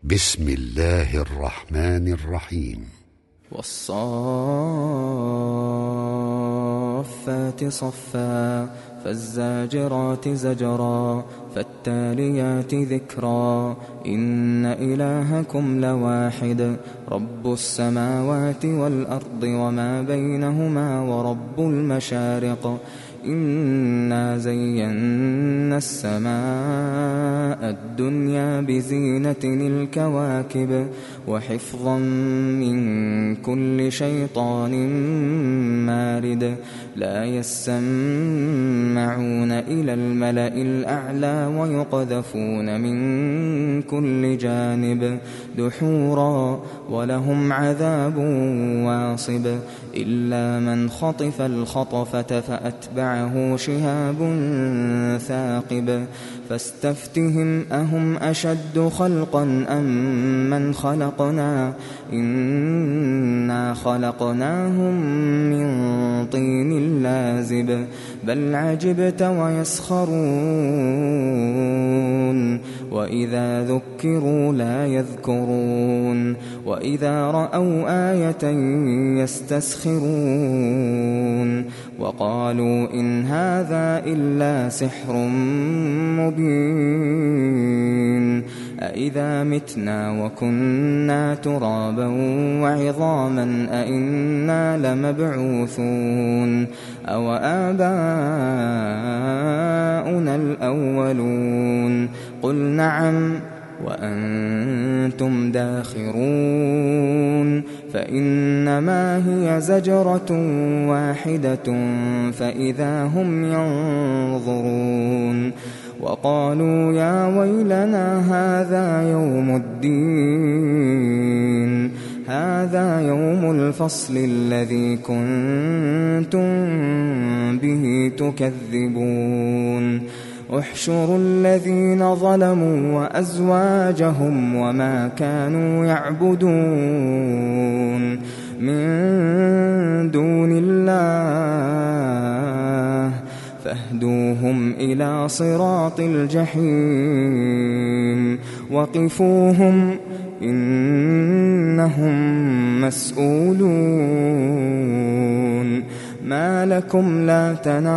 بسم الله الرحمن الرحيم. والصافات صفا فالزاجرات زجرا فالتاليات ذكرا إن إلهكم لواحد رب السماوات والأرض وما بينهما ورب المشارق إنا زينا السماء الدنيا بزينة الكواكب وحفظا من كل شيطان مارد لا يسمعون إلى الملأ الأعلى ويقذفون من كل جانب دحورا ولهم عذاب واصب إلا من خطف الخطفة فأتبعه شهاب ثاقب فاستفتهم أهم أشد خلقا أم من خلقنا إنا خلقناهم من طين لازب بل عجبت ويسخرون وإذا ذكروا لا يذكرون وإذا رأوا آية يستسخرون وقالوا إن هذا إلا سحر مبين أإذا متنا وكنا ترابا وعظاما أإنا لمبعوثون أو آباؤنا الأولون قل نعم وأنتم داخرون فإنما هي زجرة واحدة فإذا هم ينظرون وقالوا يا ويلنا هذا يوم الدين هذا يوم الفصل الذي كنتم به تكذبون احشروا الذين ظلموا وأزواجهم وما كانوا يعبدون من دون الله فاهدوهم إلى صراط الجحيم وقفوهم إنهم مسؤولون ما لكم لا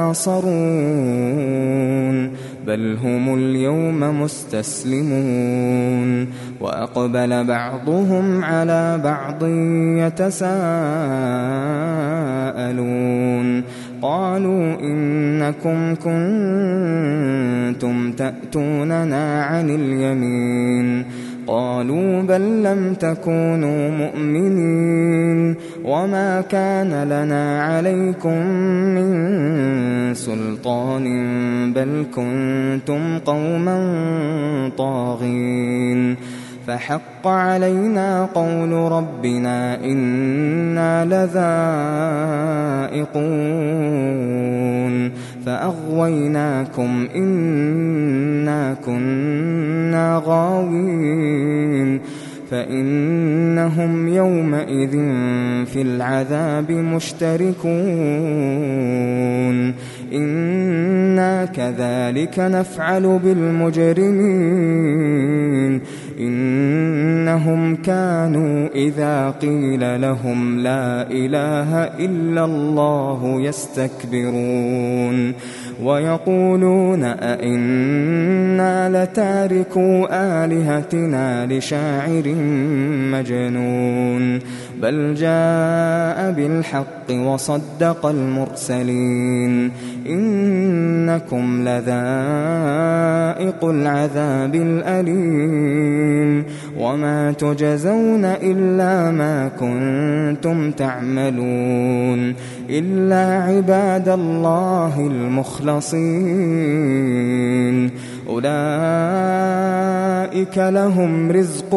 تناصرون بل هم اليوم مستسلمون وأقبل بعضهم على بعض يتساءلون قالوا إنكم كنتم تأتوننا عن اليمين قالوا بل لم تكونوا مؤمنين وما كان لنا عليكم من سلطان بل كنتم قوما طاغين فحق علينا قول ربنا إنا لذائقون فأغويناكم إنا كنا غاوين فإنهم يومئذ في العذاب مشتركون إنا كذلك نفعل بالمجرمين إنهم كانوا إذا قيل لهم لا إله إلا الله يستكبرون ويقولون أئنا لتاركو آلهتنا لشاعر مجنون بل جاء بالحق وصدق المرسلين إنكم لذائق العذاب الأليم وما تجزون إلا ما كنتم تعملون إلا عباد الله المخلصين أولئك لهم رزق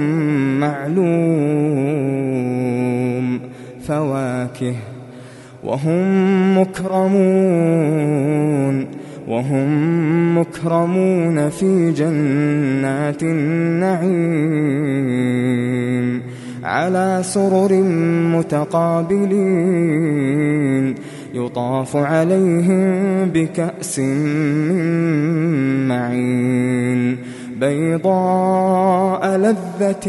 معلوم فواكه وهم مكرمون في جنات النعيم على سرر متقابلين يطاف عليهم بكأس من معين بيضاء لذة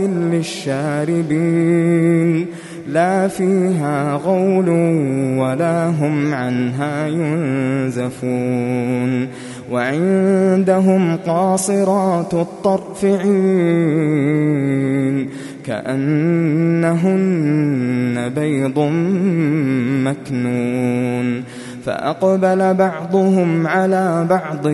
للشاربين لا فيها غول ولا هم عنها ينزفون وعندهم قاصرات الطرف عين كأنهن بيض مكنون فأقبل بعضهم على بعض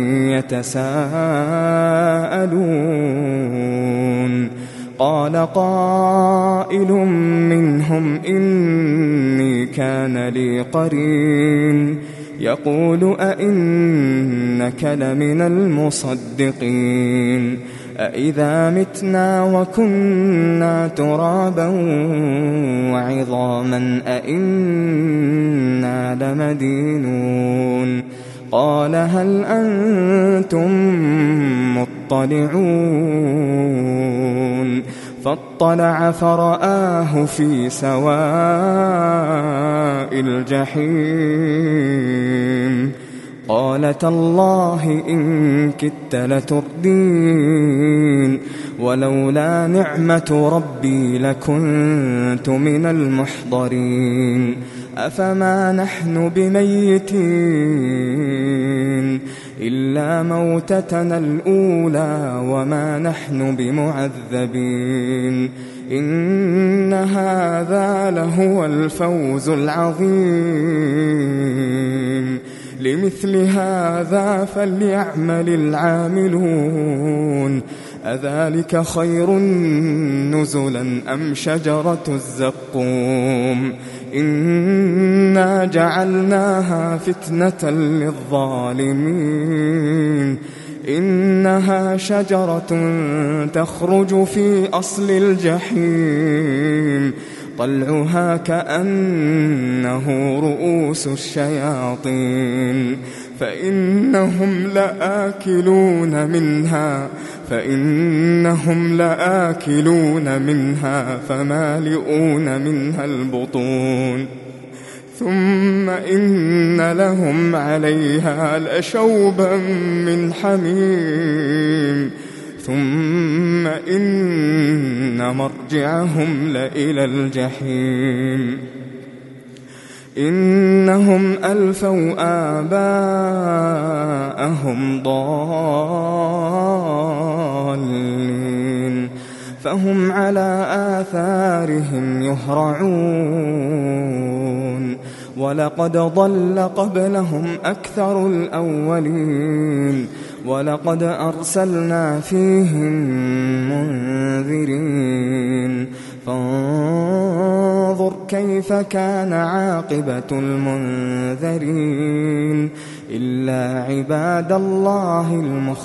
يتساءلون قال قائل منهم إني كان لي قرين يقول أئنك لمن المصدقين أإذا متنا وكنا ترابا وعظاما أئنا لمدينون قال هل أنتم مطلعون فاطلع فرآه في سواء الجحيم قال تالله إن كدت لتردين ولولا نعمة ربي لكنت من المحضرين أفما نحن بميتين إلا موتتنا الأولى وما نحن بمعذبين إن هذا لهو الفوز العظيم لمثل هذا فليعمل العاملون أذلك خير نزلا أم شجرة الزقوم إنا جعلناها فتنة للظالمين إنها شجرة تخرج في أصل الجحيم طلعها كأنه رؤوس الشياطين فإنهم لآكلون منها فمالئون منها البطون ثم إن لهم عليها لشوبا من حميم ثم إن مرجعهم لإلى الجحيم إنهم ألفوا آباءهم ضالين فهم على آثارهم يهرعون ولقد ضل قبلهم أكثر الأولين ولقد أرسلنا فيهم منذرين فانظر كيف كان عاقبة المنذرين إلا عباد الله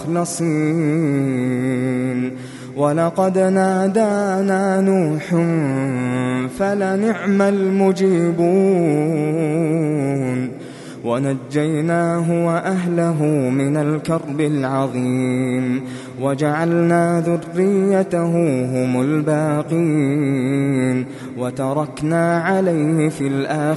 المخلصين ولقد نادانا نوح فلنعم المجيبون ونجيناه وأهله من الكرب العظيم وجعلنا ذريته هم الباقين وتركنا عليه في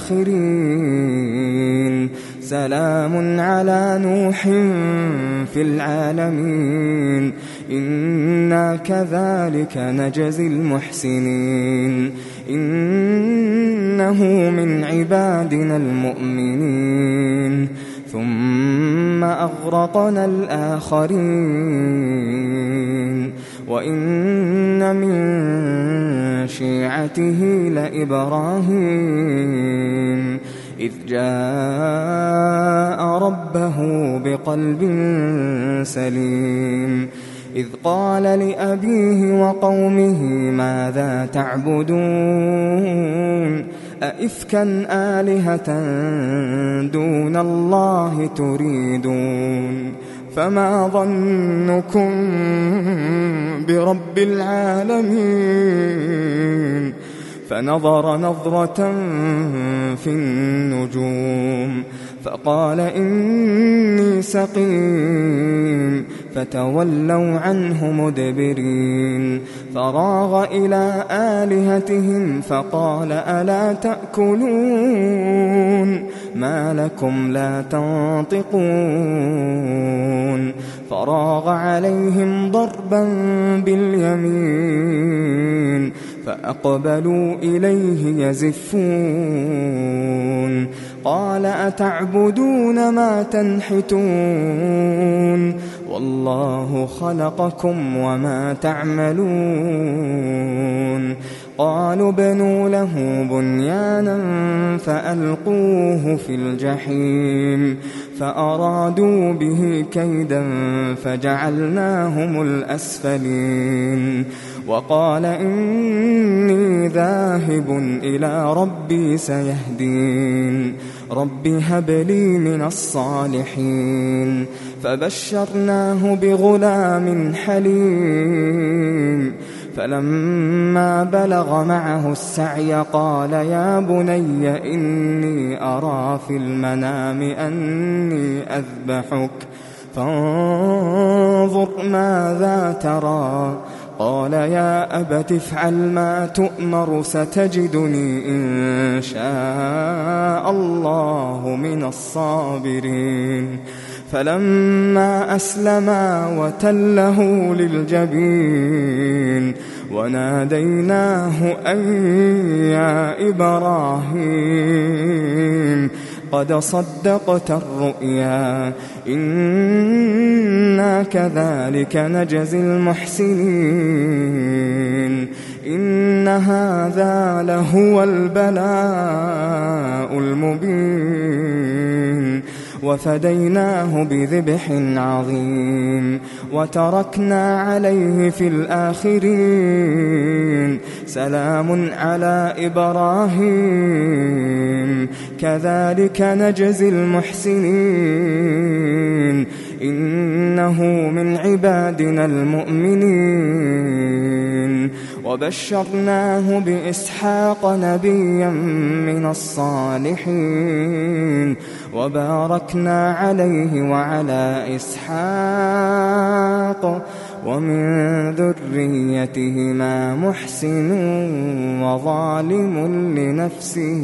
الآخرين سلام على نوح في العالمين إنا كذلك نجزي المحسنين إنه من عبادنا المؤمنين ثم أغرقنا الآخرين وإن من شيعته لإبراهيم إذ جاء ربه بقلب سليم إذ قال لأبيه وقومه ماذا تعبدون أئفكا آلهة دون الله تريدون فما ظنكم برب العالمين فنظر نظرة في النجوم فقال إني سقيم فتولوا عنه مدبرين فراغ إلى آلهتهم فقال ألا تأكلون ما لكم لا تنطقون فراغ عليهم ضربا باليمين فأقبلوا إليه يزفون قال أتعبدون ما تنحتون والله خلقكم وما تعملون قالوا ابنوا له بنيانا فألقوه في الجحيم فأرادوا به كيدا فجعلناهم الأسفلين وقال إني ذاهب إلى ربي سيهدين رب هب لي من الصالحين فبشرناه بغلام حليم فلما بلغ معه السعي قال يا بني إني أرى في المنام أني أذبحك فانظر ماذا ترى قال يا أبت افعل ما تؤمر ستجدني إن شاء الله من الصابرين فلما أسلما وتله للجبين وناديناه أن يا إبراهيم قد صدقت الرؤيا إنا كذلك نجزي المحسنين إن هذا لهو البلاء المبين وفديناه بذبح عظيم وتركنا عليه في الآخرين سلام على إبراهيم كذلك نجزي المحسنين إنه من عبادنا المؤمنين وبشرناه بإسحاق نبيا من الصالحين وباركنا عليه وعلى إسحاق ومن ذريتهما محسن وظالم لنفسه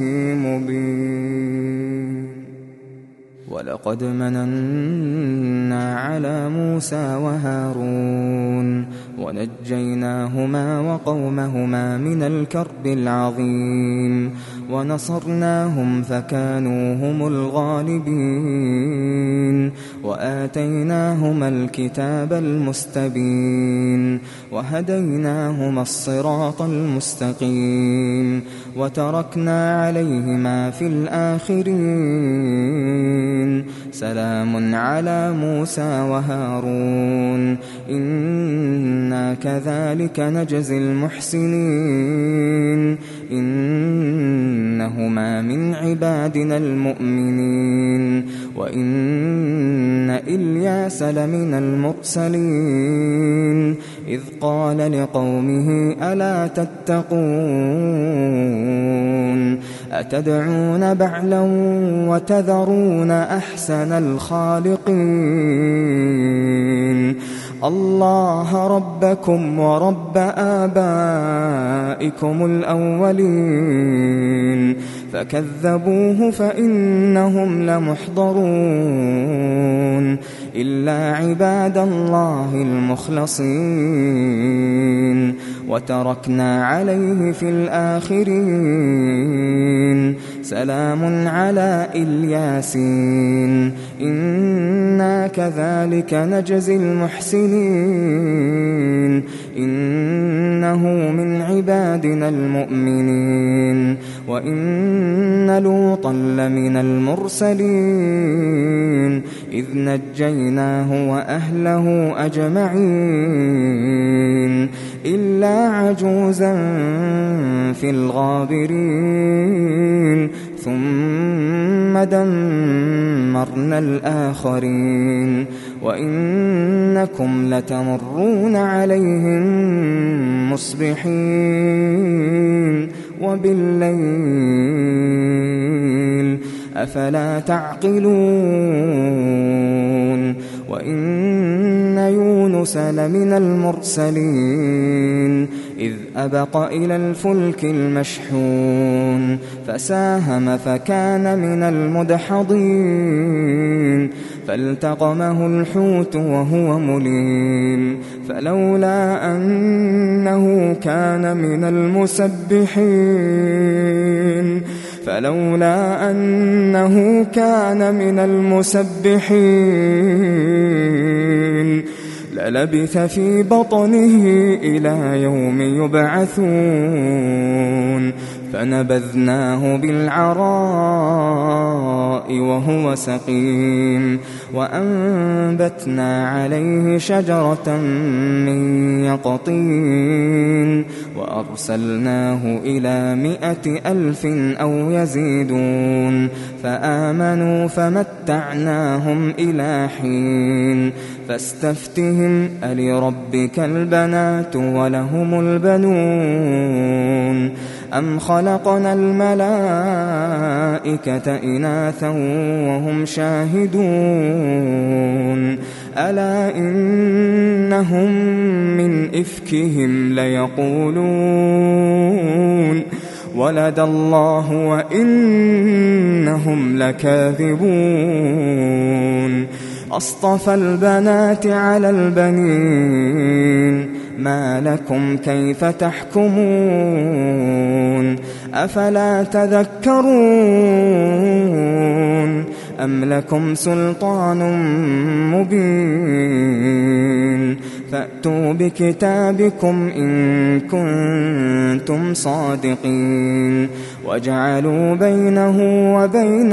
مبين ولقد مننا على موسى وهارون ونجيناهما وقومهما من الكرب العظيم ونصرناهم فكانوا هم الغالبين وآتيناهما الكتاب المستبين وهديناهما الصراط المستقيم وتركنا عليهما في الآخرين سلام على موسى وهارون إنا كذلك نجزي المحسنين إنهما من عبادنا المؤمنين وإن إلياس لمن المرسلين إذ قال لقومه ألا تتقون أتدعون بعلا وتذرون أحسن الخالقين الله ربكم ورب آبائكم الأولين فكذبوه فإنهم لمحضرون إلا عباد الله المخلصين وتركنا عليه في الآخرين سلام على الياسين إنا كذلك نجزي المحسنين إنه من عبادنا المؤمنين وإن لوطا لمن المرسلين إذ نجيناه وأهله أجمعين إلا عجوزا في الغابرين ثم دمرنا الآخرين وإنكم لتمرون عليهم مصبحين وبالليل أفلا تعقلون وإن يونس لمن المرسلين إذ أبق إلى الفلك المشحون فساهم فكان من المدحضين فالتقمه الحوت وهو مليم فلولا أنه كان من المسبحين للبث في بطنه إلى يوم يبعثون فنبذناه بالعراء وهو سقيم وأنبتنا عليه شجرة من يقطين وأرسلناه إلى 100,000 أو يزيدون فآمنوا فمتعناهم إلى حين فاستفتهم ألربك البنات ولهم البنون أم خلقنا الملائكة إناثا وهم شاهدون ألا إنهم من إفكهم ليقولون ولد الله وإنهم لكاذبون أصطفى البنات على البنين ما لكم كيف تحكمون أفلا تذكرون أم لكم سلطان مبين فأتوا بكتابكم إن كنتم صادقين وجعلوا بينه وبين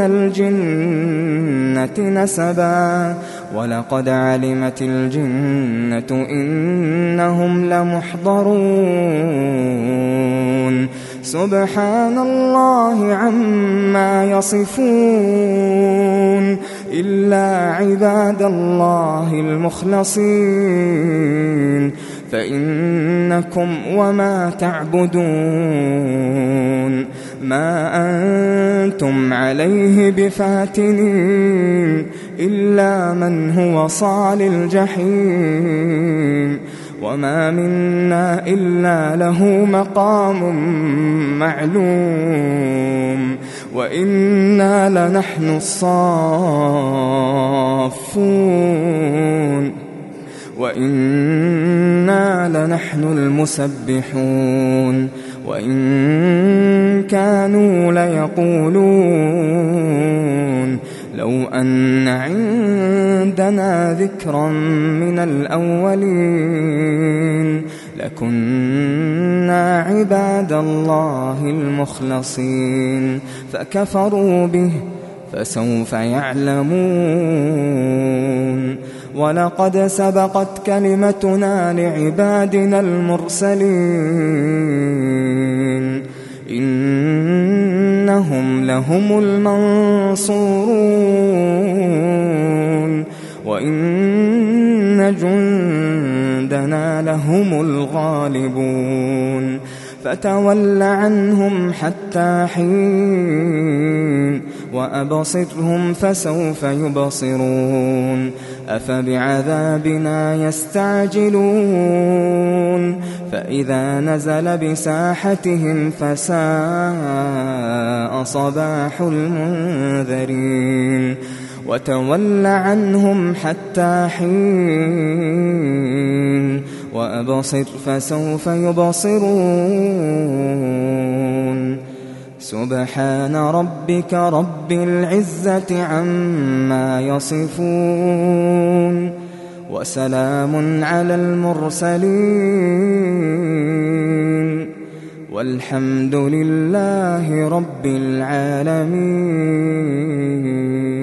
الجنة نسبا ولقد علمت الجنة إنهم لمحضرون سبحان الله عما يصفون إلا عباد الله المخلصين فإنكم وما تعبدون ما أنتم عليه بفاتنين إلا من هو صال الجحيم وما منا إلا له مقام معلوم وإنا لنحن الصافون وإنا لنحن المسبحون وإن كانوا ليقولون لو أن عندنا ذكرا من الأولين لكنا عباد الله المخلصين فكفروا به فسوف يعلمون ولقد سبقت كلمتنا لعبادنا المرسلين إنهم لهم المنصورون وإن جندنا لهم الغالبون فتول عنهم حتى حين وأبصرهم فسوف يبصرون أفبعذابنا يستعجلون فإذا نزل بساحتهم فساء صباح المنذرين وتول عنهم حتى حين وأبصر فسوف يبصرون سبحان ربك رب العزة عما يصفون وسلام على المرسلين والحمد لله رب العالمين.